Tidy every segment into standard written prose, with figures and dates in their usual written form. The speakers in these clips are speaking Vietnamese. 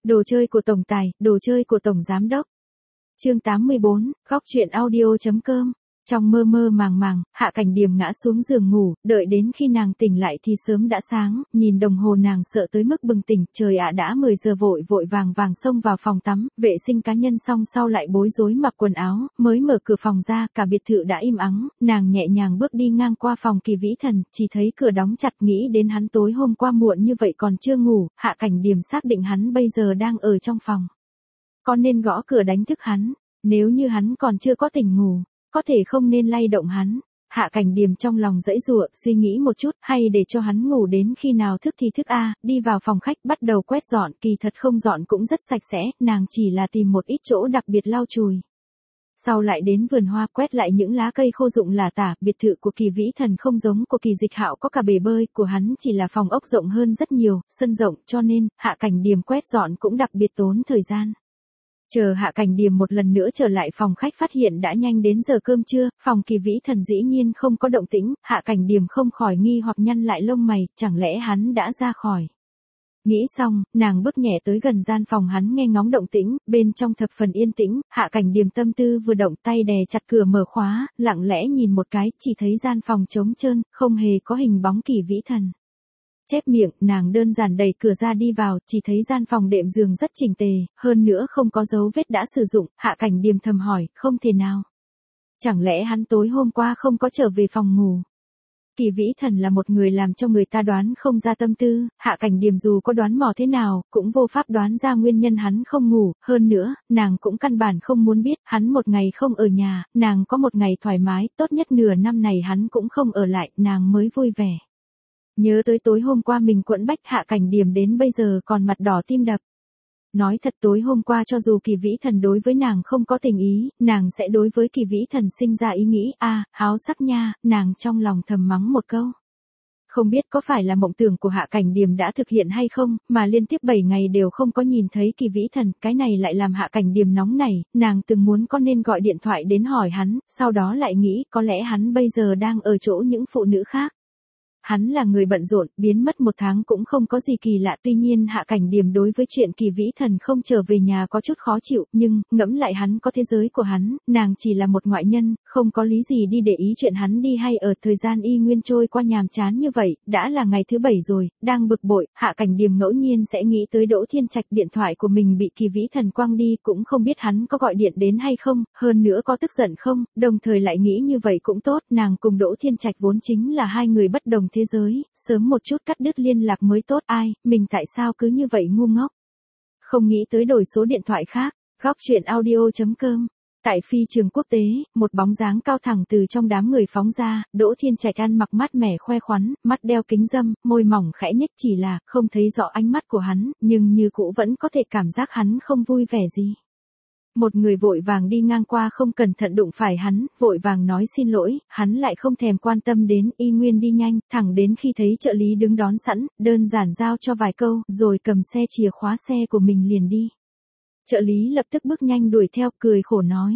Đồ chơi của tổng tài, đồ chơi của tổng giám đốc. Chương 84, góc truyện audio.com. Trong mơ mơ màng màng, Hạ Cảnh Điềm ngã xuống giường ngủ, đợi đến khi nàng tỉnh lại thì sớm đã sáng, nhìn đồng hồ nàng sợ tới mức bừng tỉnh, trời ạ đã 10 giờ vội vàng xông vào phòng tắm, vệ sinh cá nhân xong sau lại bối rối mặc quần áo, mới mở cửa phòng ra, cả biệt thự đã im ắng, nàng nhẹ nhàng bước đi ngang qua phòng Kỳ Vĩ Thần, chỉ thấy cửa đóng chặt, nghĩ đến hắn tối hôm qua muộn như vậy còn chưa ngủ, Hạ Cảnh Điềm xác định hắn bây giờ đang ở trong phòng. Có nên gõ cửa đánh thức hắn, nếu như hắn còn chưa có tỉnh ngủ, có thể không nên lay động hắn. Hạ Cảnh Điềm trong lòng giãy giụa, suy nghĩ một chút, hay để cho hắn ngủ đến khi nào thức thì thức a, đi vào phòng khách bắt đầu quét dọn, kỳ thật không dọn cũng rất sạch sẽ, nàng chỉ là tìm một ít chỗ đặc biệt lau chùi. Sau lại đến vườn hoa quét lại những lá cây khô rụng lả tả, biệt thự của Kỳ Vĩ Thần không giống của Kỳ Dịch Hạo có cả bể bơi, của hắn chỉ là phòng ốc rộng hơn rất nhiều, sân rộng, cho nên, Hạ Cảnh Điềm quét dọn cũng đặc biệt tốn thời gian. Chờ Hạ Cảnh Điềm một lần nữa trở lại phòng khách phát hiện đã nhanh đến giờ cơm trưa, phòng Kỳ Vĩ Thần dĩ nhiên không có động tĩnh, Hạ Cảnh Điềm không khỏi nghi hoặc nhăn lại lông mày, chẳng lẽ hắn đã ra khỏi. Nghĩ xong, nàng bước nhẹ tới gần gian phòng hắn nghe ngóng động tĩnh, bên trong thập phần yên tĩnh, Hạ Cảnh Điềm tâm tư vừa động tay đè chặt cửa mở khóa, lặng lẽ nhìn một cái, chỉ thấy gian phòng trống trơn, không hề có hình bóng Kỳ Vĩ Thần. Chép miệng, nàng đơn giản đẩy cửa ra đi vào, chỉ thấy gian phòng đệm giường rất chỉnh tề, hơn nữa không có dấu vết đã sử dụng, Hạ Cảnh Điềm thầm hỏi, không thể nào. Chẳng lẽ hắn tối hôm qua không có trở về phòng ngủ? Kỳ Vĩ Thần là một người làm cho người ta đoán không ra tâm tư, Hạ Cảnh Điềm dù có đoán mò thế nào, cũng vô pháp đoán ra nguyên nhân hắn không ngủ, hơn nữa, nàng cũng căn bản không muốn biết, hắn một ngày không ở nhà, nàng có một ngày thoải mái, tốt nhất nửa năm này hắn cũng không ở lại, nàng mới vui vẻ. Nhớ tới tối hôm qua mình quẫn bách, Hạ Cảnh Điềm đến bây giờ còn mặt đỏ tim đập. Nói thật tối hôm qua cho dù Kỳ Vĩ Thần đối với nàng không có tình ý, nàng sẽ đối với Kỳ Vĩ Thần sinh ra ý nghĩ, háo sắc nha, nàng trong lòng thầm mắng một câu. Không biết có phải là mộng tưởng của Hạ Cảnh Điềm đã thực hiện hay không, mà liên tiếp 7 ngày đều không có nhìn thấy Kỳ Vĩ Thần, cái này lại làm Hạ Cảnh Điềm nóng nảy, nàng từng muốn có nên gọi điện thoại đến hỏi hắn, sau đó lại nghĩ có lẽ hắn bây giờ đang ở chỗ những phụ nữ khác. Hắn là người bận rộn, biến mất 1 tháng cũng không có gì kỳ lạ, tuy nhiên Hạ Cảnh Điềm đối với chuyện Kỳ Vĩ Thần không trở về nhà có chút khó chịu, nhưng, ngẫm lại hắn có thế giới của hắn, nàng chỉ là một ngoại nhân, không có lý gì đi để ý chuyện hắn đi hay ở, thời gian y nguyên trôi qua nhàm chán như vậy, đã là ngày thứ 7 rồi, đang bực bội, Hạ Cảnh Điềm ngẫu nhiên sẽ nghĩ tới Đỗ Thiên Trạch, điện thoại của mình bị Kỳ Vĩ Thần quăng đi, cũng không biết hắn có gọi điện đến hay không, hơn nữa có tức giận không, đồng thời lại nghĩ như vậy cũng tốt, nàng cùng Đỗ Thiên Trạch vốn chính là hai người bất đồng thế giới, sớm một chút cắt đứt liên lạc mới tốt, mình tại sao cứ như vậy ngu ngốc. Không nghĩ tới đổi số điện thoại khác, góc truyện audio.com. Tại phi trường quốc tế, một bóng dáng cao thẳng từ trong đám người phóng ra, Đỗ Thiên Trạch ăn mặc mát mẻ khoe khoắn, mắt đeo kính râm, môi mỏng khẽ nhếch, chỉ là không thấy rõ ánh mắt của hắn, nhưng như cũ vẫn có thể cảm giác hắn không vui vẻ gì. Một người vội vàng đi ngang qua không cẩn thận đụng phải hắn, vội vàng nói xin lỗi, hắn lại không thèm quan tâm đến, y nguyên đi nhanh, thẳng đến khi thấy trợ lý đứng đón sẵn, đơn giản giao cho vài câu, rồi cầm xe chìa khóa xe của mình liền đi. Trợ lý lập tức bước nhanh đuổi theo, cười khổ nói.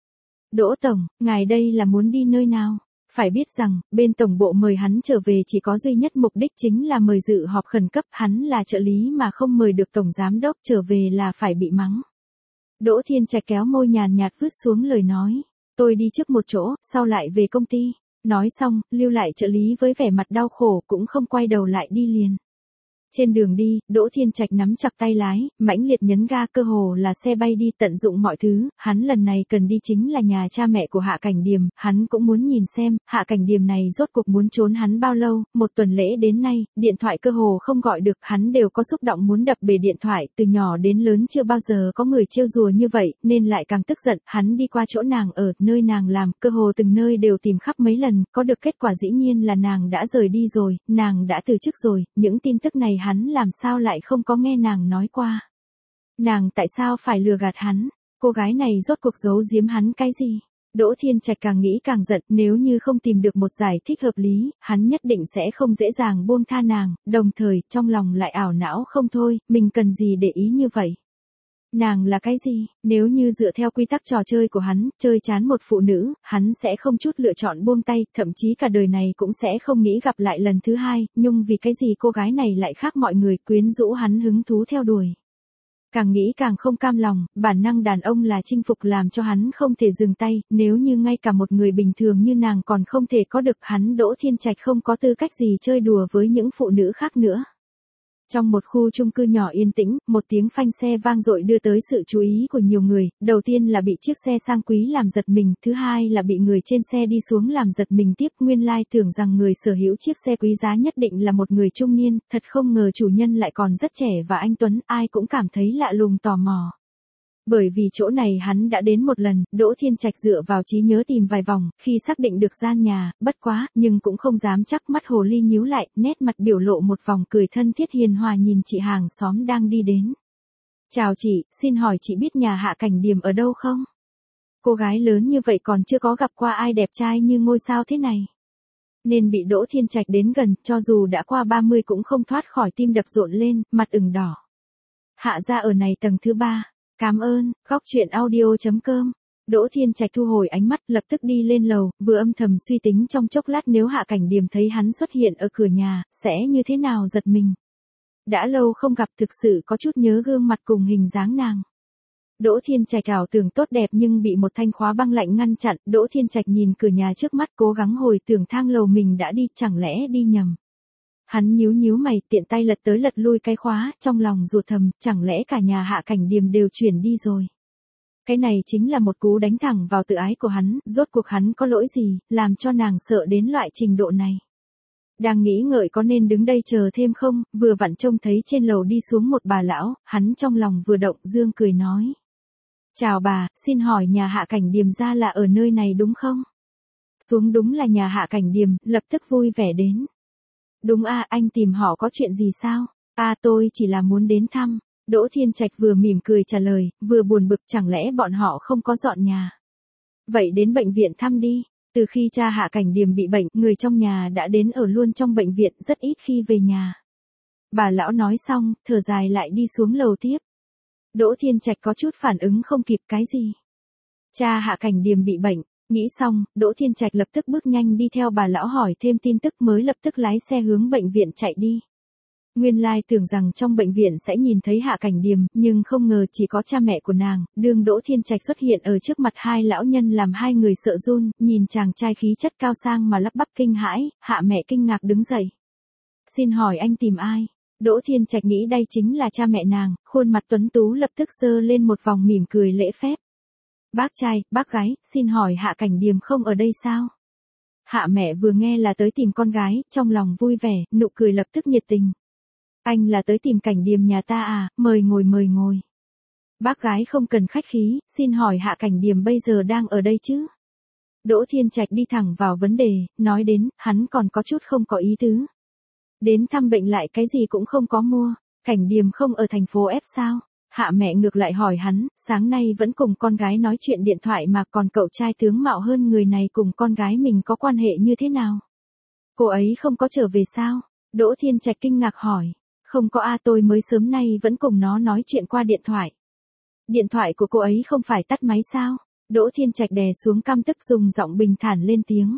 Đỗ Tổng, ngài đây là muốn đi nơi nào? Phải biết rằng, bên tổng bộ mời hắn trở về chỉ có duy nhất mục đích chính là mời dự họp khẩn cấp, hắn là trợ lý mà không mời được tổng giám đốc trở về là phải bị mắng. Đỗ Thiên Trạch kéo môi nhàn nhạt vứt xuống lời nói, tôi đi trước một chỗ, sau lại về công ty. Nói xong, lưu lại trợ lý với vẻ mặt đau khổ cũng không quay đầu lại đi liền. Trên đường đi, Đỗ Thiên Trạch nắm chặt tay lái, mãnh liệt nhấn ga, cơ hồ là xe bay đi, tận dụng mọi thứ, hắn lần này cần đi chính là nhà cha mẹ của Hạ Cảnh Điềm, hắn cũng muốn nhìn xem, Hạ Cảnh Điềm này rốt cuộc muốn trốn hắn bao lâu, 1 tuần lễ đến nay, điện thoại cơ hồ không gọi được, hắn đều có xúc động muốn đập bể điện thoại, từ nhỏ đến lớn chưa bao giờ có người trêu đùa như vậy, nên lại càng tức giận, hắn đi qua chỗ nàng ở, nơi nàng làm, cơ hồ từng nơi đều tìm khắp mấy lần, có được kết quả dĩ nhiên là nàng đã rời đi rồi, nàng đã từ chức rồi, những tin tức này hắn làm sao lại không có nghe nàng nói qua. Nàng tại sao phải lừa gạt hắn, cô gái này rốt cuộc giấu giếm hắn cái gì? Đỗ Thiên Trạch càng nghĩ càng giận, nếu như không tìm được một giải thích hợp lý, hắn nhất định sẽ không dễ dàng buông tha nàng, đồng thời trong lòng lại ảo não không thôi, mình cần gì để ý như vậy. Nàng là cái gì? Nếu như dựa theo quy tắc trò chơi của hắn, chơi chán một phụ nữ, hắn sẽ không chút lựa chọn buông tay, thậm chí cả đời này cũng sẽ không nghĩ gặp lại lần thứ hai, nhưng vì cái gì cô gái này lại khác mọi người, quyến rũ hắn hứng thú theo đuổi. Càng nghĩ càng không cam lòng, bản năng đàn ông là chinh phục làm cho hắn không thể dừng tay, nếu như ngay cả một người bình thường như nàng còn không thể có được hắn Đỗ Thiên Trạch không có tư cách gì chơi đùa với những phụ nữ khác nữa. Trong một khu chung cư nhỏ yên tĩnh, một tiếng phanh xe vang dội đưa tới sự chú ý của nhiều người, đầu tiên là bị chiếc xe sang quý làm giật mình, thứ hai là bị người trên xe đi xuống làm giật mình tiếp, nguyên lai tưởng rằng người sở hữu chiếc xe quý giá nhất định là một người trung niên, thật không ngờ chủ nhân lại còn rất trẻ và anh tuấn, ai cũng cảm thấy lạ lùng tò mò. Bởi vì chỗ này hắn đã đến một lần, Đỗ Thiên Trạch dựa vào trí nhớ tìm vài vòng, khi xác định được gian nhà, bất quá, nhưng cũng không dám chắc, mắt hồ ly nhíu lại, nét mặt biểu lộ một vòng cười thân thiết hiền hòa nhìn chị hàng xóm đang đi đến. Chào chị, xin hỏi chị biết nhà Hạ Cảnh Điềm ở đâu không? Cô gái lớn như vậy còn chưa có gặp qua ai đẹp trai như ngôi sao thế này. Nên bị Đỗ Thiên Trạch đến gần, cho dù đã qua 30 cũng không thoát khỏi tim đập rộn lên, mặt ửng đỏ. Hạ gia ở này tầng thứ 3. Cảm ơn, góc truyện audio.com. Đỗ Thiên Trạch thu hồi ánh mắt, lập tức đi lên lầu, vừa âm thầm suy tính trong chốc lát nếu Hạ Cảnh Điềm thấy hắn xuất hiện ở cửa nhà, sẽ như thế nào giật mình. Đã lâu không gặp, thực sự có chút nhớ gương mặt cùng hình dáng nàng. Đỗ Thiên Trạch ảo tưởng tốt đẹp nhưng bị một thanh khóa băng lạnh ngăn chặn, Đỗ Thiên Trạch nhìn cửa nhà trước mắt cố gắng hồi tưởng thang lầu mình đã đi, chẳng lẽ đi nhầm. Hắn nhíu nhíu mày, tiện tay lật tới lật lui cái khóa, trong lòng rủa thầm, chẳng lẽ cả nhà Hạ Cảnh Điềm đều chuyển đi rồi. Cái này chính là một cú đánh thẳng vào tự ái của hắn, rốt cuộc hắn có lỗi gì, làm cho nàng sợ đến loại trình độ này. Đang nghĩ ngợi có nên đứng đây chờ thêm không, vừa vặn trông thấy trên lầu đi xuống một bà lão, hắn trong lòng vừa động dương cười nói. Chào bà, xin hỏi nhà Hạ Cảnh Điềm ra là ở nơi này đúng không? Xuống đúng là nhà Hạ Cảnh Điềm, lập tức vui vẻ đến. Đúng anh tìm họ có chuyện gì sao? Tôi chỉ là muốn đến thăm. Đỗ Thiên Trạch vừa mỉm cười trả lời, vừa buồn bực chẳng lẽ bọn họ không có dọn nhà. Vậy đến bệnh viện thăm đi. Từ khi cha Hạ Cảnh Điềm bị bệnh, người trong nhà đã đến ở luôn trong bệnh viện, rất ít khi về nhà. Bà lão nói xong, thở dài lại đi xuống lầu tiếp. Đỗ Thiên Trạch có chút phản ứng không kịp cái gì. Cha Hạ Cảnh Điềm bị bệnh. Nghĩ xong, Đỗ Thiên Trạch lập tức bước nhanh đi theo bà lão hỏi thêm tin tức mới lập tức lái xe hướng bệnh viện chạy đi. Nguyên lai tưởng rằng trong bệnh viện sẽ nhìn thấy Hạ Cảnh Điềm, nhưng không ngờ chỉ có cha mẹ của nàng, đương Đỗ Thiên Trạch xuất hiện ở trước mặt hai lão nhân làm hai người sợ run, nhìn chàng trai khí chất cao sang mà lắp bắp kinh hãi, Hạ mẹ kinh ngạc đứng dậy. Xin hỏi anh tìm ai? Đỗ Thiên Trạch nghĩ đây chính là cha mẹ nàng, khuôn mặt tuấn tú lập tức giơ lên một vòng mỉm cười lễ phép. Bác trai, bác gái, xin hỏi Hạ Cảnh Điềm không ở đây sao? Hạ mẹ vừa nghe là tới tìm con gái, trong lòng vui vẻ, nụ cười lập tức nhiệt tình. Anh là tới tìm Cảnh Điềm nhà ta à, mời ngồi mời ngồi. Bác gái không cần khách khí, xin hỏi Hạ Cảnh Điềm bây giờ đang ở đây chứ? Đỗ Thiên Trạch đi thẳng vào vấn đề, nói đến, hắn còn có chút không có ý tứ. Đến thăm bệnh lại cái gì cũng không có mua, Cảnh Điềm không ở thành phố F sao? Hạ mẹ ngược lại hỏi hắn, sáng nay vẫn cùng con gái nói chuyện điện thoại mà còn cậu trai tướng mạo hơn người này cùng con gái mình có quan hệ như thế nào? Cô ấy không có trở về sao? Đỗ Thiên Trạch kinh ngạc hỏi. Không có tôi mới sớm nay vẫn cùng nó nói chuyện qua điện thoại. Điện thoại của cô ấy không phải tắt máy sao? Đỗ Thiên Trạch đè xuống căm tức dùng giọng bình thản lên tiếng.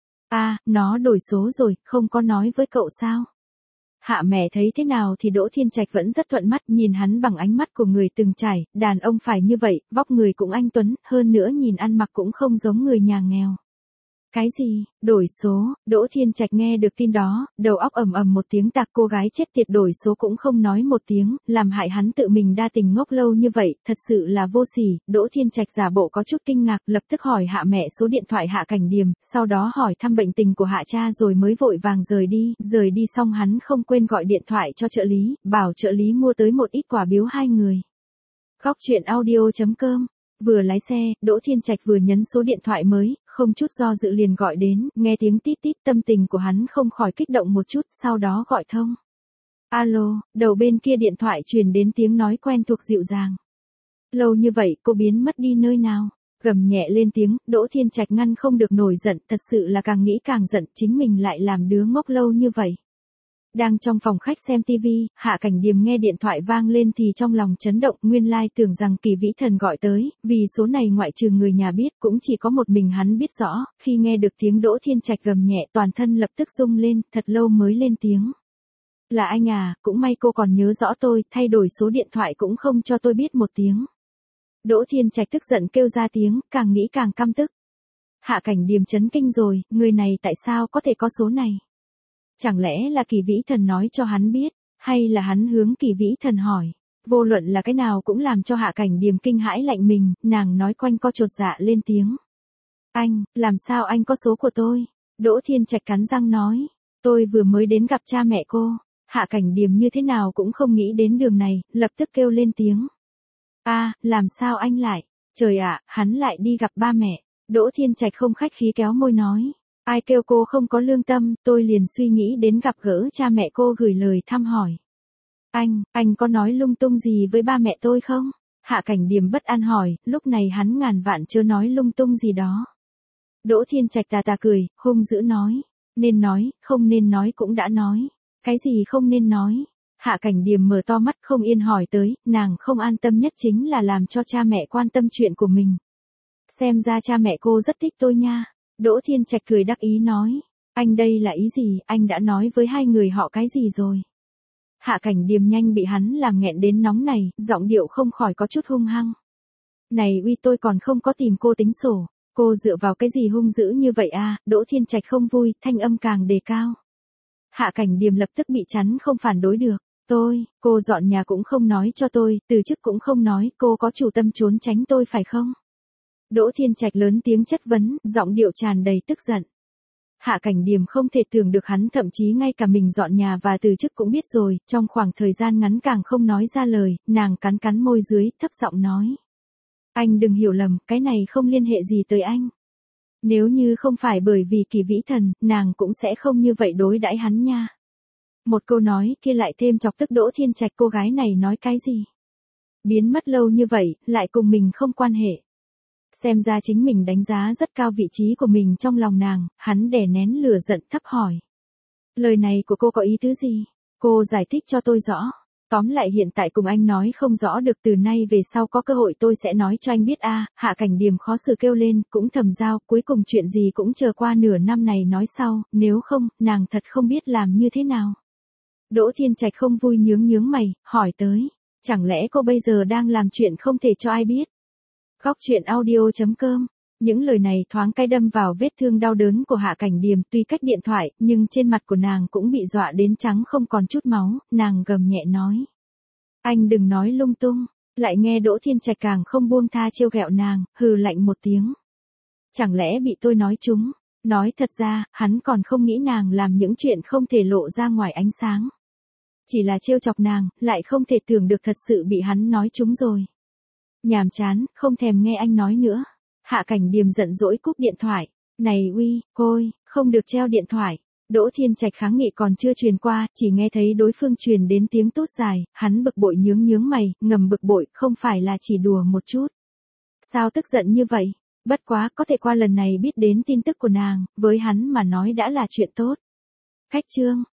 Nó đổi số rồi, không có nói với cậu sao? Hạ mẹ thấy thế nào thì Đỗ Thiên Trạch vẫn rất thuận mắt, nhìn hắn bằng ánh mắt của người từng trải, đàn ông phải như vậy, vóc người cũng anh tuấn, hơn nữa nhìn ăn mặc cũng không giống người nhà nghèo. Cái gì, đổi số? Đỗ Thiên Trạch nghe được tin đó, đầu óc ầm ầm một tiếng tạc, cô gái chết tiệt đổi số cũng không nói một tiếng, làm hại hắn tự mình đa tình ngốc lâu như vậy, thật sự là vô sỉ. Đỗ Thiên Trạch giả bộ có chút kinh ngạc, lập tức hỏi Hạ mẹ số điện thoại Hạ Cảnh Điềm, sau đó hỏi thăm bệnh tình của Hạ cha rồi mới vội vàng rời đi xong hắn không quên gọi điện thoại cho trợ lý, bảo trợ lý mua tới một ít quà biếu hai người. Góc truyện audio.com. Vừa lái xe, Đỗ Thiên Trạch vừa nhấn số điện thoại mới, không chút do dự liền gọi đến, nghe tiếng tít tít tâm tình của hắn không khỏi kích động một chút, sau đó gọi thông. Alo, đầu bên kia điện thoại truyền đến tiếng nói quen thuộc dịu dàng. Lâu như vậy cô biến mất đi nơi nào? Gầm nhẹ lên tiếng, Đỗ Thiên Trạch ngăn không được nổi giận, thật sự là càng nghĩ càng giận, chính mình lại làm đứa ngốc lâu như vậy. Đang trong phòng khách xem TV, Hạ Cảnh Điềm nghe điện thoại vang lên thì trong lòng chấn động, nguyên lai tưởng rằng Kỳ Vĩ Thần gọi tới, vì số này ngoại trừ người nhà biết cũng chỉ có một mình hắn biết rõ, khi nghe được tiếng Đỗ Thiên Trạch gầm nhẹ toàn thân lập tức rung lên, thật lâu mới lên tiếng. Là anh à, cũng may cô còn nhớ rõ tôi, thay đổi số điện thoại cũng không cho tôi biết một tiếng. Đỗ Thiên Trạch tức giận kêu ra tiếng, càng nghĩ càng căm tức. Hạ Cảnh Điềm chấn kinh rồi, người này tại sao có thể có số này? Chẳng lẽ là Kỳ Vĩ Thần nói cho hắn biết, hay là hắn hướng Kỳ Vĩ Thần hỏi? Vô luận là cái nào cũng làm cho Hạ Cảnh Điềm kinh hãi lạnh mình, nàng nói quanh co chột dạ lên tiếng. Anh, làm sao anh có số của tôi? Đỗ Thiên Trạch cắn răng nói, tôi vừa mới đến gặp cha mẹ cô. Hạ Cảnh Điềm như thế nào cũng không nghĩ đến đường này, lập tức kêu lên tiếng. Làm sao anh lại? Trời ạ, hắn lại đi gặp ba mẹ. Đỗ Thiên Trạch không khách khí kéo môi nói. Ai kêu cô không có lương tâm, tôi liền suy nghĩ đến gặp gỡ cha mẹ cô gửi lời thăm hỏi. Anh có nói lung tung gì với ba mẹ tôi không? Hạ Cảnh Điềm bất an hỏi, lúc này hắn ngàn vạn chưa nói lung tung gì đó. Đỗ Thiên Trạch tà tà cười, hung dữ nói. Nên nói, không nên nói cũng đã nói. Cái gì không nên nói? Hạ Cảnh Điềm mở to mắt không yên hỏi tới, nàng không an tâm nhất chính là làm cho cha mẹ quan tâm chuyện của mình. Xem ra cha mẹ cô rất thích tôi nha. Đỗ Thiên Trạch cười đắc ý nói. Anh đây là ý gì, anh đã nói với hai người họ cái gì rồi? Hạ Cảnh Điềm nhanh bị hắn làm nghẹn đến nóng này, giọng điệu không khỏi có chút hung hăng. Này uy, tôi còn không có tìm cô tính sổ. Cô dựa vào cái gì hung dữ như vậy à? Đỗ Thiên Trạch không vui, thanh âm càng đề cao. Hạ Cảnh Điềm lập tức bị chắn không phản đối được. Cô dọn nhà cũng không nói cho tôi, từ chức cũng không nói, cô có chủ tâm trốn tránh tôi phải không? Đỗ Thiên Trạch lớn tiếng chất vấn, giọng điệu tràn đầy tức giận. Hạ Cảnh Điềm không thể tưởng được hắn thậm chí ngay cả mình dọn nhà và từ chức cũng biết rồi, trong khoảng thời gian ngắn càng không nói ra lời, nàng cắn cắn môi dưới, thấp giọng nói. Anh đừng hiểu lầm, cái này không liên hệ gì tới anh. Nếu như không phải bởi vì Kỳ Vĩ Thần, nàng cũng sẽ không như vậy đối đãi hắn nha. Một câu nói kia lại thêm chọc tức Đỗ Thiên Trạch, cô gái này nói cái gì? Biến mất lâu như vậy, lại cùng mình không quan hệ. Xem ra chính mình đánh giá rất cao vị trí của mình trong lòng nàng, hắn đè nén lửa giận thấp hỏi. Lời này của cô có ý tứ gì? Cô giải thích cho tôi rõ. Tóm lại hiện tại cùng anh nói không rõ được, từ nay về sau có cơ hội tôi sẽ nói cho anh biết a. Hạ Cảnh Điềm khó xử kêu lên, cũng thầm giao, cuối cùng chuyện gì cũng chờ qua nửa năm này nói sau, nếu không, nàng thật không biết làm như thế nào. Đỗ Thiên Trạch không vui nhướng mày, hỏi tới, chẳng lẽ cô bây giờ đang làm chuyện không thể cho ai biết? Góc truyện audio.com. Những lời này thoáng cái đâm vào vết thương đau đớn của Hạ Cảnh Điềm, tuy cách điện thoại, nhưng trên mặt của nàng cũng bị dọa đến trắng không còn chút máu, nàng gầm nhẹ nói. Anh đừng nói lung tung, lại nghe Đỗ Thiên Trạch càng không buông tha trêu ghẹo nàng, hừ lạnh một tiếng. Chẳng lẽ bị tôi nói trúng? Nói thật ra, hắn còn không nghĩ nàng làm những chuyện không thể lộ ra ngoài ánh sáng. Chỉ là trêu chọc nàng, lại không thể tưởng được thật sự bị hắn nói trúng rồi. Nhàm chán, không thèm nghe anh nói nữa. Hạ Cảnh Điềm giận dỗi cúp điện thoại. Này uy, côi, không được treo điện thoại. Đỗ Thiên Trạch kháng nghị còn chưa truyền qua, chỉ nghe thấy đối phương truyền đến tiếng tốt dài, hắn bực bội nhướng mày, ngầm bực bội, không phải là chỉ đùa một chút. Sao tức giận như vậy? Bất quá, có thể qua lần này biết đến tin tức của nàng, với hắn mà nói đã là chuyện tốt. Khách chương.